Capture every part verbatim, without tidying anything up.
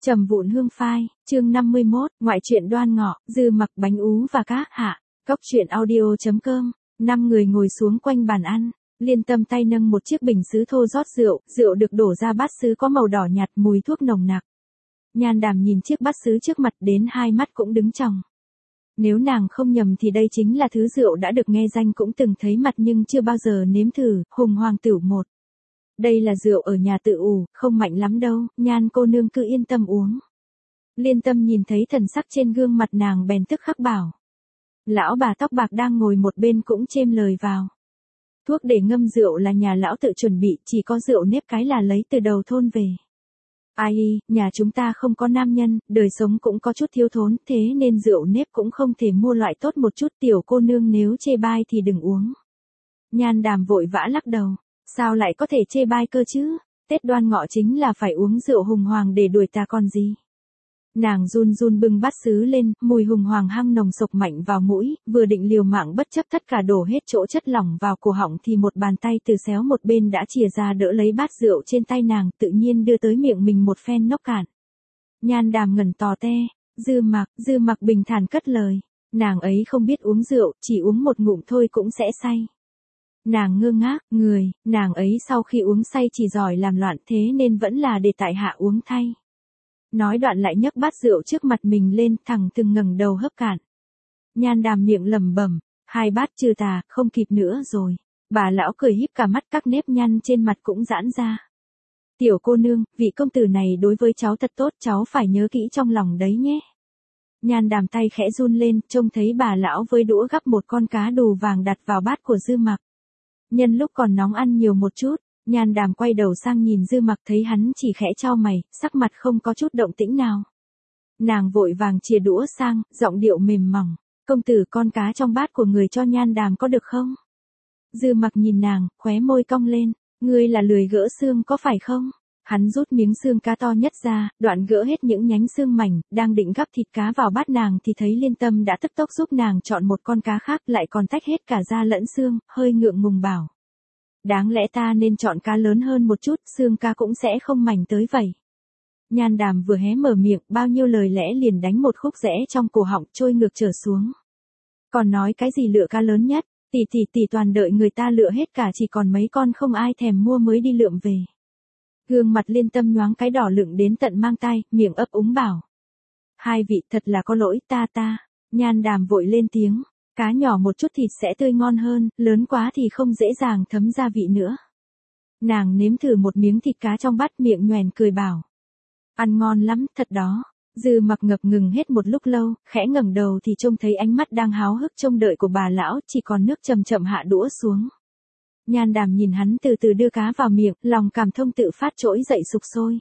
Trầm vụn hương phai, chương năm mươi mốt, ngoại truyện Đoan Ngọ, Dư Mặc bánh ú và cá hạ. Cốc truyện audio chấm com. Năm người ngồi xuống quanh bàn ăn, Liên Tâm tay nâng một chiếc bình sứ thô rót rượu, rượu được đổ ra bát sứ có màu đỏ nhạt, mùi thuốc nồng nặc. Nhan Đàm nhìn chiếc bát sứ trước mặt đến hai mắt cũng đứng tròng. Nếu nàng không nhầm thì đây chính là thứ rượu đã được nghe danh cũng từng thấy mặt nhưng chưa bao giờ nếm thử, Hùng Hoàng Tửu một. Đây là rượu ở nhà tự ủ, không mạnh lắm đâu, Nhan cô nương cứ yên tâm uống. Liên Tâm nhìn thấy thần sắc trên gương mặt nàng bèn tức khắc bảo. Lão bà tóc bạc đang ngồi một bên cũng chêm lời vào. Thuốc để ngâm rượu là nhà lão tự chuẩn bị, chỉ có rượu nếp cái là lấy từ đầu thôn về. Ai, nhà chúng ta không có nam nhân, đời sống cũng có chút thiếu thốn, thế nên rượu nếp cũng không thể mua loại tốt một chút, tiểu cô nương nếu chê bai thì đừng uống. Nhan Đàm vội vã lắc đầu. Sao lại có thể chê bai cơ chứ, Tết Đoan Ngọ chính là phải uống rượu hùng hoàng để đuổi ta còn gì. Nàng run run bưng bát sứ lên, mùi hùng hoàng hăng nồng sộc mạnh vào mũi, vừa định liều mạng bất chấp tất cả đổ hết chỗ chất lỏng vào cổ họng thì một bàn tay từ xéo một bên đã chìa ra đỡ lấy bát rượu trên tay nàng, tự nhiên đưa tới miệng mình một phen nốc cạn. Nhan Đàm ngẩn tò te, Dư Mặc, Dư Mặc bình thản cất lời, nàng ấy không biết uống rượu, chỉ uống một ngụm thôi cũng sẽ say. Nàng ngơ ngác, người, nàng ấy sau khi uống say chỉ giỏi làm loạn thế nên vẫn là để tại hạ uống thay. Nói đoạn lại nhấc bát rượu trước mặt mình lên, thẳng từng ngẩng đầu hớp cạn. Nhan Đàm miệng lẩm bẩm, hai bát trừ tà, không kịp nữa rồi. Bà lão cười híp cả mắt, các nếp nhăn trên mặt cũng giãn ra. Tiểu cô nương, vị công tử này đối với cháu thật tốt, cháu phải nhớ kỹ trong lòng đấy nhé. Nhan Đàm tay khẽ run lên, trông thấy bà lão với đũa gắp một con cá đù vàng đặt vào bát của Dư Mặc. Nhân lúc còn nóng ăn nhiều một chút, Nhan Đàm quay đầu sang nhìn Dư Mặc thấy hắn chỉ khẽ chau mày, sắc mặt không có chút động tĩnh nào. Nàng vội vàng chìa đũa sang, giọng điệu mềm mỏng, công tử con cá trong bát của người cho Nhan Đàm có được không? Dư Mặc nhìn nàng, khóe môi cong lên, ngươi là lười gỡ xương có phải không? Hắn rút miếng xương cá to nhất ra, đoạn gỡ hết những nhánh xương mảnh, đang định gắp thịt cá vào bát nàng thì thấy Liên Tâm đã tức tốc giúp nàng chọn một con cá khác lại còn tách hết cả da lẫn xương, hơi ngượng ngùng bảo. Đáng lẽ ta nên chọn cá lớn hơn một chút, xương cá cũng sẽ không mảnh tới vậy. Nhan Đàm vừa hé mở miệng, bao nhiêu lời lẽ liền đánh một khúc rẽ trong cổ họng trôi ngược trở xuống. Còn nói cái gì lựa cá lớn nhất, tỷ tỷ tỷ toàn đợi người ta lựa hết cả chỉ còn mấy con không ai thèm mua mới đi lượm về. Gương mặt Liên Tâm nhoáng cái đỏ lựng đến tận mang tay, miệng ấp úng bảo. Hai vị thật là có lỗi ta ta, Nhan Đàm vội lên tiếng, cá nhỏ một chút thịt sẽ tươi ngon hơn, lớn quá thì không dễ dàng thấm gia vị nữa. Nàng nếm thử một miếng thịt cá trong bát miệng nhoẻn cười bảo. Ăn ngon lắm, thật đó. Dư Mặc ngập ngừng hết một lúc lâu, khẽ ngẩng đầu thì trông thấy ánh mắt đang háo hức trông đợi của bà lão, chỉ còn nước chậm chậm hạ đũa xuống. Nhan Đàm nhìn hắn từ từ đưa cá vào miệng, lòng cảm thông tự phát trỗi dậy sục sôi.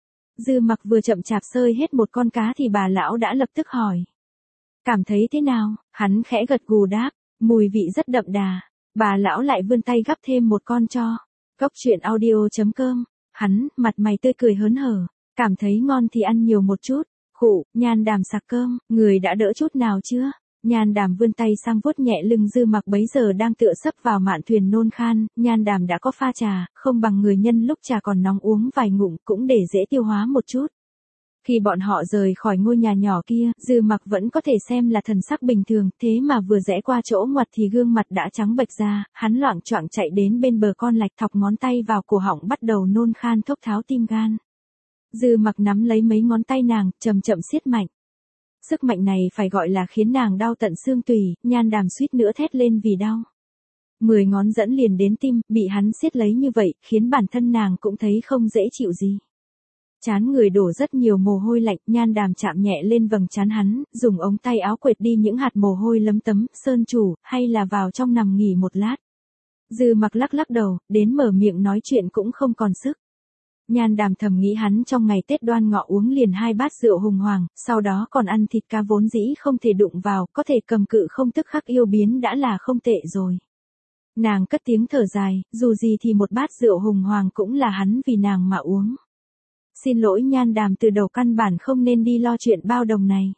Dư Mặc vừa chậm chạp sơi hết một con cá thì bà lão đã lập tức hỏi. Cảm thấy thế nào? Hắn khẽ gật gù đáp, mùi vị rất đậm đà. Bà lão lại vươn tay gắp thêm một con cho. Cốc truyện audio chấm com. Hắn, mặt mày tươi cười hớn hở, cảm thấy ngon thì ăn nhiều một chút. Khụ, Nhan Đàm sặc cơm, người đã đỡ chút nào chưa? Nhan Đàm vươn tay sang vuốt nhẹ lưng Dư Mặc bấy giờ đang tựa sấp vào mạn thuyền nôn khan, Nhan Đàm đã có pha trà, không bằng người nhân lúc trà còn nóng uống vài ngụm cũng để dễ tiêu hóa một chút. Khi bọn họ rời khỏi ngôi nhà nhỏ kia, Dư Mặc vẫn có thể xem là thần sắc bình thường, thế mà vừa rẽ qua chỗ ngoặt thì gương mặt đã trắng bệch ra, hắn loạng choạng chạy đến bên bờ con lạch thọc ngón tay vào cổ họng bắt đầu nôn khan thốc tháo tim gan. Dư Mặc nắm lấy mấy ngón tay nàng, chậm chậm siết mạnh. Sức mạnh này phải gọi là khiến nàng đau tận xương tủy, Nhan Đàm suýt nữa thét lên vì đau. Mười ngón dẫn liền đến tim, bị hắn siết lấy như vậy, khiến bản thân nàng cũng thấy không dễ chịu gì. Chán người đổ rất nhiều mồ hôi lạnh, Nhan Đàm chạm nhẹ lên vầng trán hắn, dùng ống tay áo quệt đi những hạt mồ hôi lấm tấm, sơn chủ, hay là vào trong nằm nghỉ một lát. Dư Mặc lắc lắc đầu, đến mở miệng nói chuyện cũng không còn sức. Nhan Đàm thầm nghĩ hắn trong ngày Tết Đoan Ngọ uống liền hai bát rượu hùng hoàng, sau đó còn ăn thịt cá vốn dĩ không thể đụng vào, có thể cầm cự không tức khắc yêu biến đã là không tệ rồi. Nàng cất tiếng thở dài, dù gì thì một bát rượu hùng hoàng cũng là hắn vì nàng mà uống. Xin lỗi Nhan Đàm, từ đầu căn bản không nên đi lo chuyện bao đồng này.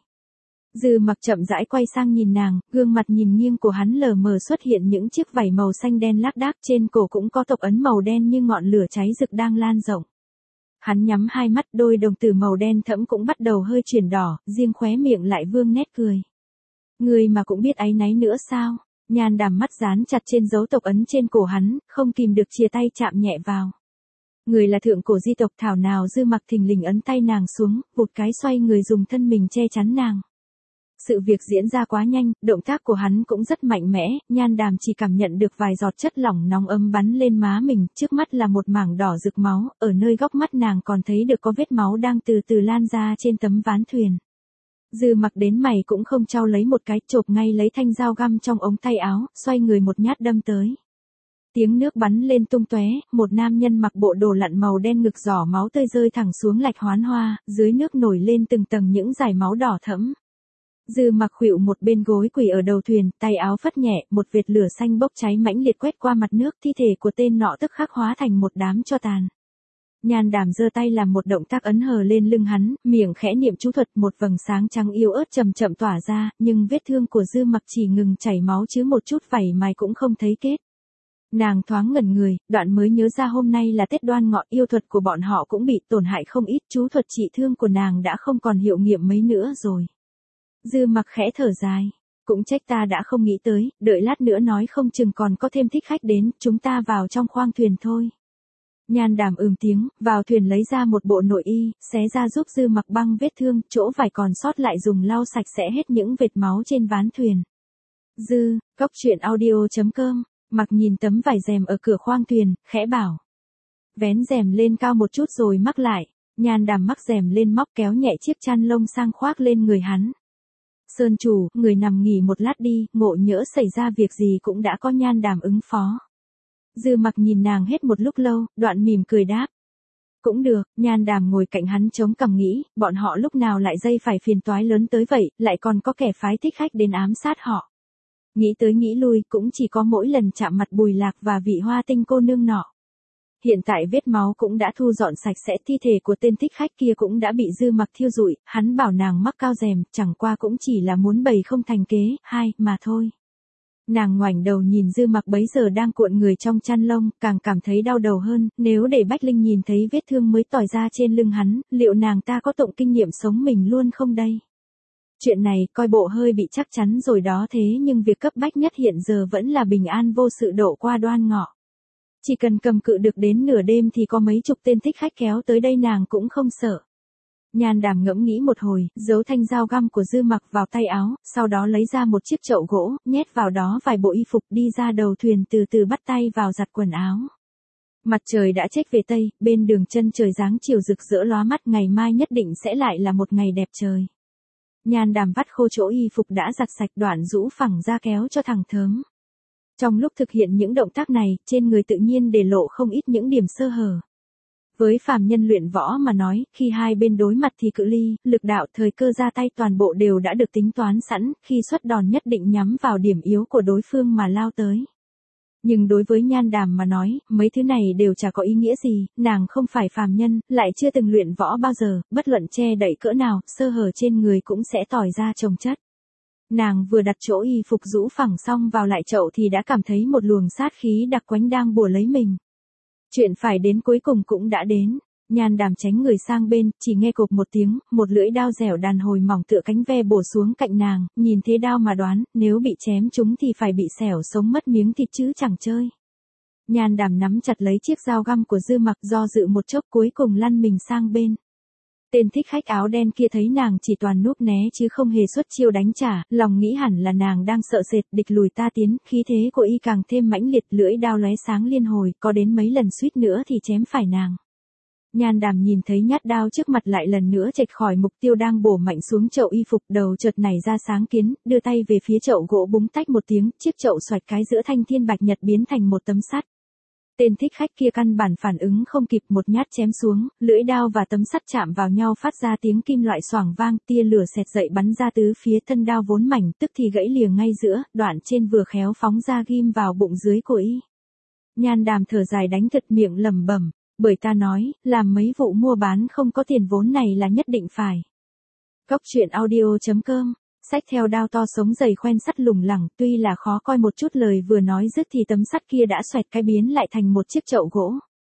Dư Mặc chậm rãi quay sang nhìn nàng, gương mặt nhìn nghiêng của hắn lờ mờ xuất hiện những chiếc vảy màu xanh đen lác đác, trên cổ cũng có tộc ấn màu đen như ngọn lửa cháy rực đang lan rộng. Hắn nhắm hai mắt, đôi đồng tử màu đen thẫm cũng bắt đầu hơi chuyển đỏ, riêng khóe miệng lại vương nét cười. Người mà cũng biết áy náy nữa sao? Nhan Đàm mắt dán chặt trên dấu tộc ấn trên cổ hắn, không kìm được chia tay chạm nhẹ vào. Người là thượng cổ di tộc, thảo nào Dư Mặc thình lình ấn tay nàng xuống, một cái xoay người dùng thân mình che chắn nàng. Sự việc diễn ra quá nhanh, động tác của hắn cũng rất mạnh mẽ, Nhan Đàm chỉ cảm nhận được vài giọt chất lỏng nóng ấm bắn lên má mình, trước mắt là một mảng đỏ rực máu, ở nơi góc mắt nàng còn thấy được có vết máu đang từ từ lan ra trên tấm ván thuyền. Dư Mặc đến mày cũng không trao lấy một cái, chộp ngay lấy thanh dao găm trong ống tay áo, xoay người một nhát đâm tới. Tiếng nước bắn lên tung tóe, một nam nhân mặc bộ đồ lặn màu đen ngực giỏ máu tươi rơi thẳng xuống lạch hoán hoa, dưới nước nổi lên từng tầng những dải máu đỏ thẫm. Dư Mặc khuỵu một bên gối quỳ ở đầu thuyền, tay áo phất nhẹ, một vệt lửa xanh bốc cháy mãnh liệt quét qua mặt nước, thi thể của tên nọ tức khắc hóa thành một đám tro tàn. Nhan Đàm giơ tay làm một động tác ấn hờ lên lưng hắn, miệng khẽ niệm chú thuật, một vầng sáng trắng yếu ớt chậm chậm tỏa ra, nhưng vết thương của Dư Mặc chỉ ngừng chảy máu chứ một chút vảy mài cũng không thấy kết. Nàng thoáng ngẩn người, đoạn mới nhớ ra hôm nay là Tết Đoan Ngọ, yêu thuật của bọn họ cũng bị tổn hại không ít, chú thuật trị thương của nàng đã không còn hiệu nghiệm mấy nữa rồi. Dư Mặc khẽ thở dài, cũng trách ta đã không nghĩ tới, đợi lát nữa nói không chừng còn có thêm thích khách đến, chúng ta vào trong khoang thuyền thôi. Nhan Đàm ừm tiếng, vào thuyền lấy ra một bộ nội y, xé ra giúp Dư Mặc băng vết thương, chỗ vải còn sót lại dùng lau sạch sẽ hết những vệt máu trên ván thuyền. Dư, cốc truyện audio chấm com, Mặc nhìn tấm vải rèm ở cửa khoang thuyền, khẽ bảo. Vén rèm lên cao một chút rồi mắc lại, Nhan Đàm mắc rèm lên móc kéo nhẹ chiếc chăn lông sang khoác lên người hắn. Sơn chủ, người nằm nghỉ một lát đi, ngộ nhỡ xảy ra việc gì cũng đã có Nhan Đàm ứng phó. Dư Mặc nhìn nàng hết một lúc lâu, đoạn mỉm cười đáp. Cũng được, Nhan Đàm ngồi cạnh hắn chống cằm nghĩ, bọn họ lúc nào lại dây phải phiền toái lớn tới vậy, lại còn có kẻ phái thích khách đến ám sát họ. Nghĩ tới nghĩ lui, cũng chỉ có mỗi lần chạm mặt Bùi Lạc và vị Hoa Tinh cô nương nọ. Hiện tại vết máu cũng đã thu dọn sạch sẽ, thi thể của tên thích khách kia cũng đã bị Dư Mặc thiêu rụi, hắn bảo nàng mắc cao rèm, chẳng qua cũng chỉ là muốn bày không thành kế, hai, mà thôi. Nàng ngoảnh đầu nhìn Dư Mặc bấy giờ đang cuộn người trong chăn lông, càng cảm thấy đau đầu hơn, nếu để Bách Linh nhìn thấy vết thương mới tỏi ra trên lưng hắn, liệu nàng ta có tụng kinh nghiệm sống mình luôn không đây? Chuyện này coi bộ hơi bị chắc chắn rồi đó, thế nhưng việc cấp bách nhất hiện giờ vẫn là bình an vô sự độ qua Đoan Ngọ. Chỉ cần cầm cự được đến nửa đêm thì có mấy chục tên thích khách kéo tới đây nàng cũng không sợ. Nhan Đàm ngẫm nghĩ một hồi, giấu thanh dao găm của Dư Mặc vào tay áo, sau đó lấy ra một chiếc chậu gỗ, nhét vào đó vài bộ y phục, đi ra đầu thuyền từ từ bắt tay vào giặt quần áo. Mặt trời đã chếch về tây, bên đường chân trời dáng chiều rực rỡ lóa mắt, ngày mai nhất định sẽ lại là một ngày đẹp trời. Nhan Đàm vắt khô chỗ y phục đã giặt sạch, đoạn rũ phẳng ra kéo cho thẳng thớm. Trong lúc thực hiện những động tác này, trên người tự nhiên để lộ không ít những điểm sơ hở. Với phàm nhân luyện võ mà nói, khi hai bên đối mặt thì cự ly, lực đạo, thời cơ ra tay toàn bộ đều đã được tính toán sẵn, khi xuất đòn nhất định nhắm vào điểm yếu của đối phương mà lao tới. Nhưng đối với Nhan Đàm mà nói, mấy thứ này đều chả có ý nghĩa gì, nàng không phải phàm nhân, lại chưa từng luyện võ bao giờ, bất luận che đậy cỡ nào, sơ hở trên người cũng sẽ tỏi ra chồng chất. Nàng vừa đặt chỗ y phục rũ phẳng xong vào lại chậu thì đã cảm thấy một luồng sát khí đặc quánh đang bủa lấy mình. Chuyện phải đến cuối cùng cũng đã đến. Nhan Đàm tránh người sang bên, chỉ nghe cộp một tiếng, một lưỡi đao dẻo đàn hồi mỏng tựa cánh ve bổ xuống cạnh nàng, nhìn thế đao mà đoán, nếu bị chém trúng thì phải bị xẻo sống mất miếng thịt chứ chẳng chơi. Nhan Đàm nắm chặt lấy chiếc dao găm của Dư Mặc, do dự một chốc cuối cùng lăn mình sang bên. Tên thích khách áo đen kia thấy nàng chỉ toàn núp né chứ không hề xuất chiêu đánh trả, lòng nghĩ hẳn là nàng đang sợ sệt, địch lùi ta tiến, khí thế của y càng thêm mãnh liệt, lưỡi đao lóe sáng liên hồi, có đến mấy lần suýt nữa thì chém phải nàng. Nhan Đàm nhìn thấy nhát đao trước mặt lại lần nữa chệch khỏi mục tiêu đang bổ mạnh xuống chậu y phục, đầu chợt nảy ra sáng kiến, đưa tay về phía chậu gỗ, búng tách một tiếng, chiếc chậu xoạch cái giữa thanh thiên bạch nhật biến thành một tấm sắt. Tên thích khách kia căn bản phản ứng không kịp, một nhát chém xuống, lưỡi đao và tấm sắt chạm vào nhau phát ra tiếng kim loại xoảng vang, tia lửa xẹt dậy bắn ra tứ phía, thân đao vốn mảnh tức thì gãy lìa ngay giữa, đoạn trên vừa khéo phóng ra ghim vào bụng dưới của y. Nhan Đàm thở dài đánh thật miệng lẩm bẩm, bởi ta nói, làm mấy vụ mua bán không có tiền vốn này là nhất định phải. Cốc truyện audio chấm com. Xách theo đao to sống dày khoen sắt lủng lẳng, tuy là khó coi một chút, lời vừa nói dứt thì tấm sắt kia đã xoẹt cái biến lại thành một chiếc chậu gỗ.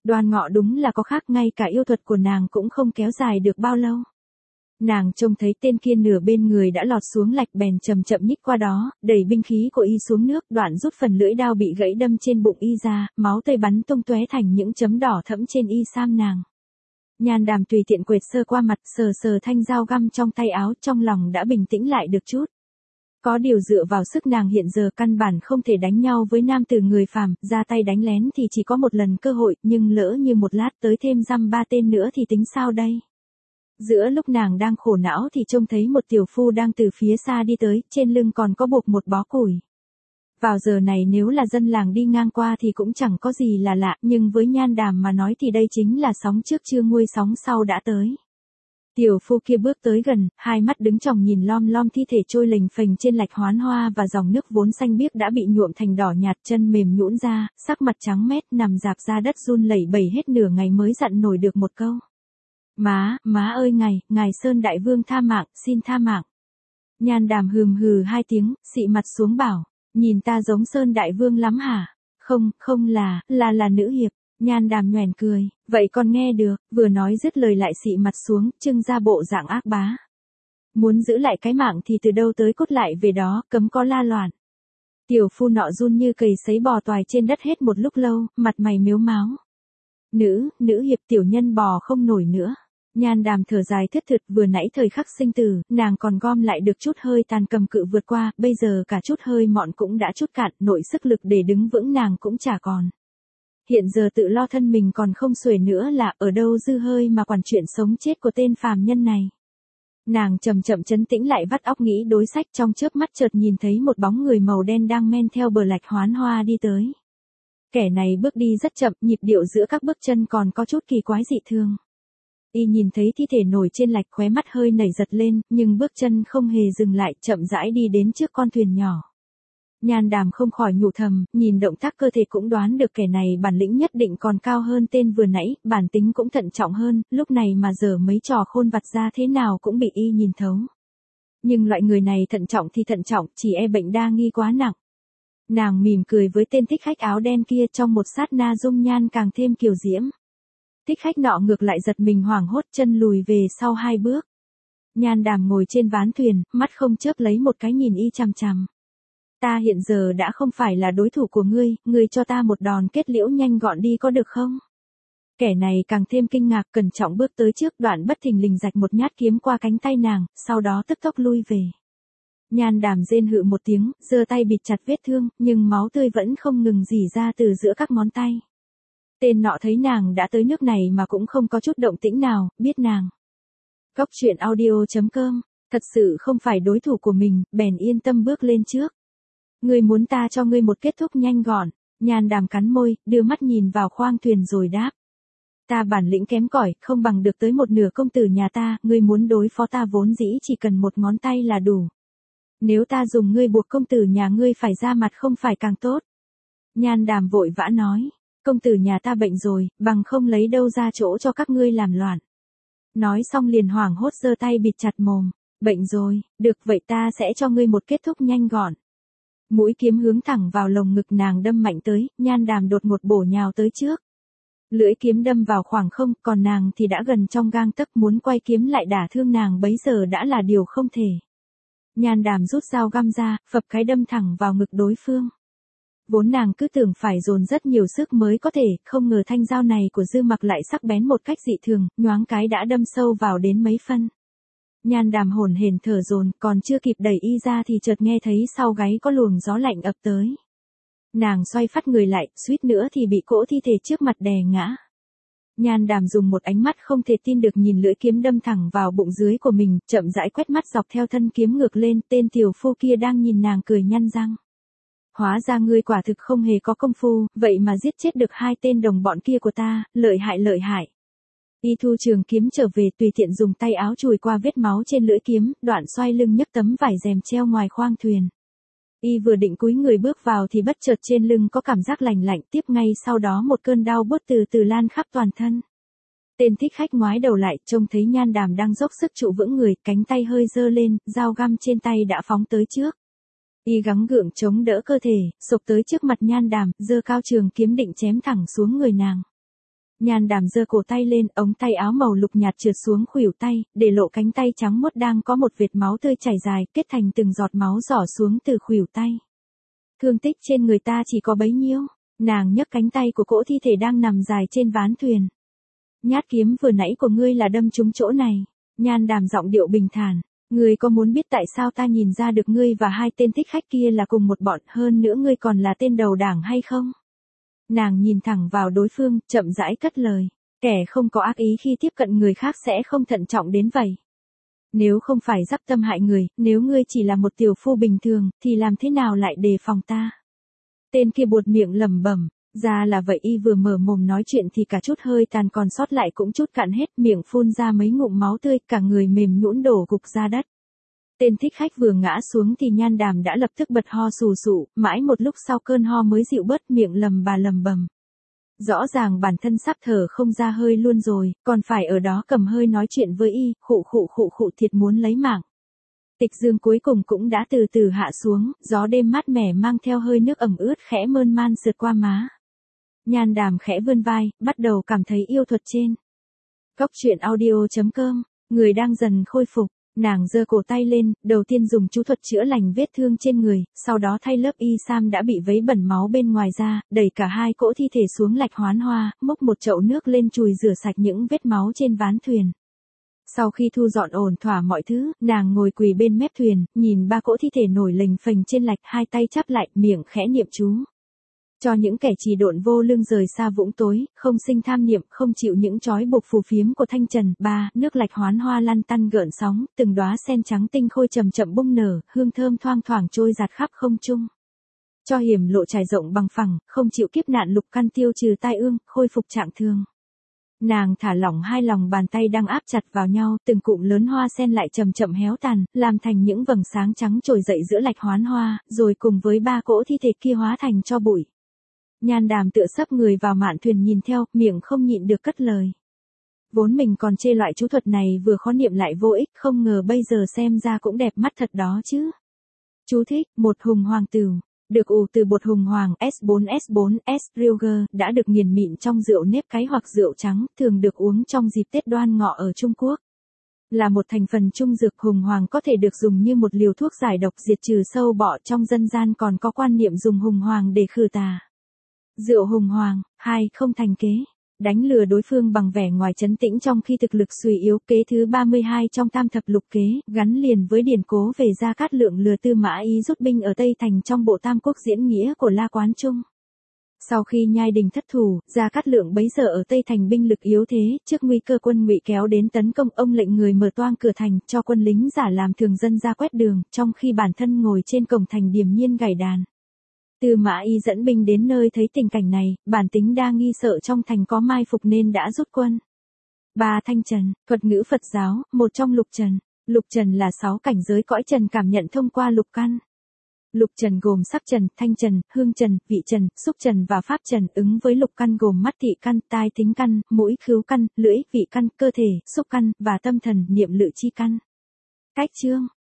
Đoan Ngọ đúng là có khác, ngay cả yêu thuật của nàng cũng không kéo dài được bao lâu. Nàng trông thấy tên kia nửa bên người đã lọt xuống lạch bèn chậm chậm nhích qua đó, đẩy binh khí của y xuống nước, đoạn rút phần lưỡi đao bị gãy đâm trên bụng y ra, máu tươi bắn tung tóe thành những chấm đỏ thẫm trên y sam nàng. Nhan Đàm tùy tiện quệt sơ qua mặt, sờ sờ thanh dao găm trong tay áo, trong lòng đã bình tĩnh lại được chút. Có điều dựa vào sức nàng hiện giờ căn bản không thể đánh nhau với nam tử người phàm, ra tay đánh lén thì chỉ có một lần cơ hội, nhưng lỡ như một lát tới thêm dăm ba tên nữa thì tính sao đây? Giữa lúc nàng đang khổ não thì trông thấy một tiểu phu đang từ phía xa đi tới, trên lưng còn có buộc một bó củi. Vào giờ này nếu là dân làng đi ngang qua thì cũng chẳng có gì là lạ, nhưng với Nhan Đàm mà nói thì đây chính là sóng trước chưa nguôi sóng sau đã tới. Tiểu phu kia bước tới gần, hai mắt đứng tròng nhìn lom lom thi thể trôi lềnh phềnh trên lạch hoán hoa và dòng nước vốn xanh biếc đã bị nhuộm thành đỏ nhạt, chân mềm nhũn ra, sắc mặt trắng mét nằm rạp ra đất run lẩy bẩy hết nửa ngày mới dặn nổi được một câu. Má, má ơi ngài, ngài Sơn Đại Vương tha mạng, xin tha mạng. Nhan Đàm hừm hừ hai tiếng, xị mặt xuống bảo, nhìn ta giống Sơn Đại Vương lắm hả? Không, không là, là là nữ hiệp. Nhan Đàm nhoẻn cười, vậy con nghe được, vừa nói dứt lời lại xị mặt xuống, trưng ra bộ dạng ác bá. Muốn giữ lại cái mạng thì từ đâu tới cốt lại về đó, cấm có la loạn. Tiểu phu nọ run như cầy sấy bò toài trên đất hết một lúc lâu, mặt mày mếu máo. Nữ, nữ hiệp tiểu nhân bò không nổi nữa. Nhan Đàm thở dài thất thực, vừa nãy thời khắc sinh tử, nàng còn gom lại được chút hơi tàn cầm cự vượt qua, bây giờ cả chút hơi mọn cũng đã chút cạn, nội sức lực để đứng vững nàng cũng chả còn. Hiện giờ tự lo thân mình còn không xuể nữa là ở đâu dư hơi mà quản chuyện sống chết của tên phàm nhân này. Nàng chậm chậm trấn tĩnh lại, vắt óc nghĩ đối sách, trong chớp mắt chợt nhìn thấy một bóng người màu đen đang men theo bờ lạch hoán hoa đi tới. Kẻ này bước đi rất chậm, nhịp điệu giữa các bước chân còn có chút kỳ quái dị thường. Y nhìn thấy thi thể nổi trên lạch, khóe mắt hơi nảy giật lên, nhưng bước chân không hề dừng lại, chậm rãi đi đến trước con thuyền nhỏ. Nhan Đàm không khỏi nhủ thầm, nhìn động tác cơ thể cũng đoán được kẻ này bản lĩnh nhất định còn cao hơn tên vừa nãy, bản tính cũng thận trọng hơn, lúc này mà giờ mấy trò khôn vặt ra thế nào cũng bị y nhìn thấu. Nhưng loại người này thận trọng thì thận trọng, chỉ e bệnh đa nghi quá nặng. Nàng mỉm cười với tên thích khách áo đen kia, trong một sát na dung nhan càng thêm kiều diễm. Thích khách nọ ngược lại giật mình hoảng hốt, chân lùi về sau hai bước. Nhan Đàm ngồi trên ván thuyền, mắt không chớp lấy một cái nhìn y chằm chằm. Ta hiện giờ đã không phải là đối thủ của ngươi, ngươi cho ta một đòn kết liễu nhanh gọn đi có được không? Kẻ này càng thêm kinh ngạc, cẩn trọng bước tới trước, đoạn bất thình lình rạch một nhát kiếm qua cánh tay nàng, sau đó tức tốc lui về. Nhan Đàm rên hự một tiếng, giơ tay bịt chặt vết thương, nhưng máu tươi vẫn không ngừng rỉ ra từ giữa các ngón tay. Tên nọ thấy nàng đã tới nước này mà cũng không có chút động tĩnh nào, biết nàng. Góc truyện audio chấm com, thật sự không phải đối thủ của mình, bèn yên tâm bước lên trước. Ngươi muốn ta cho ngươi một kết thúc nhanh gọn. Nhan Đàm cắn môi, đưa mắt nhìn vào khoang thuyền rồi đáp. Ta bản lĩnh kém cỏi, không bằng được tới một nửa công tử nhà ta, ngươi muốn đối phó ta vốn dĩ chỉ cần một ngón tay là đủ. Nếu ta dùng ngươi buộc công tử nhà ngươi phải ra mặt không phải càng tốt. Nhan Đàm vội vã nói, công tử nhà ta bệnh rồi, bằng không lấy đâu ra chỗ cho các ngươi làm loạn. Nói xong liền hoảng hốt giơ tay bịt chặt mồm, bệnh rồi, được vậy ta sẽ cho ngươi một kết thúc nhanh gọn. Mũi kiếm hướng thẳng vào lồng ngực nàng đâm mạnh tới, Nhan Đàm đột ngột bổ nhào tới trước. Lưỡi kiếm đâm vào khoảng không, còn nàng thì đã gần trong gang tấc, muốn quay kiếm lại đả thương nàng bấy giờ đã là điều không thể. Nhan Đàm rút dao găm ra, phập cái đâm thẳng vào ngực đối phương. Vốn nàng cứ tưởng phải dồn rất nhiều sức mới có thể, không ngờ thanh dao này của Dư Mặc lại sắc bén một cách dị thường, nhoáng cái đã đâm sâu vào đến mấy phân. Nhan Đàm hổn hển thở dồn, còn chưa kịp đẩy y ra thì chợt nghe thấy sau gáy có luồng gió lạnh ập tới. Nàng xoay phát người lại, suýt nữa thì bị cỗ thi thể trước mặt đè ngã. Nhan Đàm dùng một ánh mắt không thể tin được nhìn lưỡi kiếm đâm thẳng vào bụng dưới của mình, chậm rãi quét mắt dọc theo thân kiếm ngược lên, tên tiểu phu kia đang nhìn nàng cười nhăn răng. Hóa ra ngươi quả thực không hề có công phu, vậy mà giết chết được hai tên đồng bọn kia của ta, lợi hại lợi hại. Y thu trường kiếm trở về, tùy tiện dùng tay áo chùi qua vết máu trên lưỡi kiếm, đoạn xoay lưng nhấc tấm vải rèm treo ngoài khoang thuyền. Y vừa định cúi người bước vào thì bất chợt trên lưng có cảm giác lành lạnh, tiếp ngay sau đó một cơn đau buốt từ từ lan khắp toàn thân. Tên thích khách ngoái đầu lại, trông thấy Nhan Đàm đang dốc sức trụ vững người, cánh tay hơi giơ lên, dao găm trên tay đã phóng tới trước. Y gắng gượng chống đỡ cơ thể, sộc tới trước mặt Nhan Đàm, giơ cao trường kiếm định chém thẳng xuống người nàng. Nhan Đàm giơ cổ tay lên, ống tay áo màu lục nhạt trượt xuống khuỷu tay, để lộ cánh tay trắng muốt đang có một vệt máu tươi chảy dài, kết thành từng giọt máu rỏ xuống từ khuỷu tay. Thương tích trên người ta chỉ có bấy nhiêu. Nàng nhấc cánh tay của cỗ thi thể đang nằm dài trên ván thuyền. Nhát kiếm vừa nãy của ngươi là đâm trúng chỗ này. Nhan Đàm giọng điệu bình thản. Ngươi có muốn biết tại sao ta nhìn ra được ngươi và hai tên thích khách kia là cùng một bọn, hơn nữa ngươi còn là tên đầu đảng hay không? Nàng nhìn thẳng vào đối phương, chậm rãi cất lời. Kẻ không có ác ý khi tiếp cận người khác sẽ không thận trọng đến vậy. Nếu không phải dắp tâm hại người, nếu ngươi chỉ là một tiểu phu bình thường, thì làm thế nào lại đề phòng ta? Tên kia buột miệng lẩm bẩm, ra là vậy. Y vừa mở mồm nói chuyện thì cả chút hơi tàn còn sót lại cũng chút cạn hết, miệng phun ra mấy ngụm máu tươi, cả người mềm nhũn đổ gục ra đất. Tên thích khách vừa ngã xuống thì Nhan Đàm đã lập tức bật ho sù sụ, mãi một lúc sau cơn ho mới dịu bớt, miệng lầm bà lầm bầm. Rõ ràng bản thân sắp thở không ra hơi luôn rồi, còn phải ở đó cầm hơi nói chuyện với y, khụ khụ khụ khụ thiệt muốn lấy mạng. Tịch dương cuối cùng cũng đã từ từ hạ xuống, gió đêm mát mẻ mang theo hơi nước ẩm ướt khẽ mơn man sượt qua má. Nhan Đàm khẽ vươn vai, bắt đầu cảm thấy yêu thuật trên. Cốc truyện audio chấm com, người đang dần khôi phục. Nàng giơ cổ tay lên, đầu tiên dùng chú thuật chữa lành vết thương trên người, sau đó thay lớp y sam đã bị vấy bẩn máu bên ngoài ra, đẩy cả hai cỗ thi thể xuống lạch hoán hoa, múc một chậu nước lên chùi rửa sạch những vết máu trên ván thuyền. Sau khi thu dọn ổn thỏa mọi thứ, nàng ngồi quỳ bên mép thuyền, nhìn ba cỗ thi thể nổi lềnh phềnh trên lạch, hai tay chắp lại, miệng khẽ niệm chú. Cho những kẻ trì độn vô lương rời xa vũng tối, không sinh tham niệm, không chịu những trói buộc phù phiếm của thanh trần. Ba, nước lạch hoán hoa lăn tăn gợn sóng, từng đóa sen trắng tinh khôi chậm chậm bung nở, hương thơm thoang thoảng trôi giạt khắp không trung. Cho hiểm lộ trải rộng bằng phẳng, không chịu kiếp nạn lục căn tiêu trừ tai ương, khôi phục trạng thương. Nàng thả lỏng hai lòng bàn tay đang áp chặt vào nhau, từng cụm lớn hoa sen lại chậm chậm héo tàn, làm thành những vầng sáng trắng trồi dậy giữa lạch hoán hoa, rồi cùng với ba cỗ thi thể kia hóa thành tro bụi. Nhan Đàm tựa sấp người vào mạn thuyền nhìn theo, miệng không nhịn được cất lời. Vốn mình còn chê loại chú thuật này vừa khó niệm lại vô ích, không ngờ bây giờ xem ra cũng đẹp mắt thật đó chứ. Chú thích, một hùng hoàng tửu, được ủ từ bột hùng hoàng S bốn S bốn S Rioger, đã được nghiền mịn trong rượu nếp cái hoặc rượu trắng, thường được uống trong dịp Tết Đoan Ngọ ở Trung Quốc. Là một thành phần trung dược, hùng hoàng có thể được dùng như một liều thuốc giải độc diệt trừ sâu bọ, trong dân gian còn có quan niệm dùng hùng hoàng để khử tà. Rượu hùng hoàng, hai không thành kế. Đánh lừa đối phương bằng vẻ ngoài trấn tĩnh trong khi thực lực suy yếu, kế thứ ba mươi hai trong tam thập lục kế, gắn liền với điển cố về Gia Cát Lượng lừa Tư Mã Ý rút binh ở Tây Thành trong bộ Tam Quốc diễn nghĩa của La Quán Trung. Sau khi Nhai Đình thất thủ, Gia Cát Lượng bấy giờ ở Tây Thành binh lực yếu thế, trước nguy cơ quân Ngụy kéo đến tấn công, ông lệnh người mở toang cửa thành, cho quân lính giả làm thường dân ra quét đường, trong khi bản thân ngồi trên cổng thành điềm nhiên gảy đàn. Tư Mã Ý dẫn binh đến nơi thấy tình cảnh này, bản tính đa nghi sợ trong thành có mai phục nên đã rút quân. Ba thanh trần, thuật ngữ Phật giáo, một trong lục trần. Lục trần là sáu cảnh giới cõi trần cảm nhận thông qua lục căn. Lục trần gồm sắc trần, thanh trần, hương trần, vị trần, xúc trần và pháp trần, ứng với lục căn gồm mắt thị căn, tai thính căn, mũi khứu căn, lưỡi, vị căn, cơ thể, xúc căn, và tâm thần, niệm lự chi căn. Cách chương,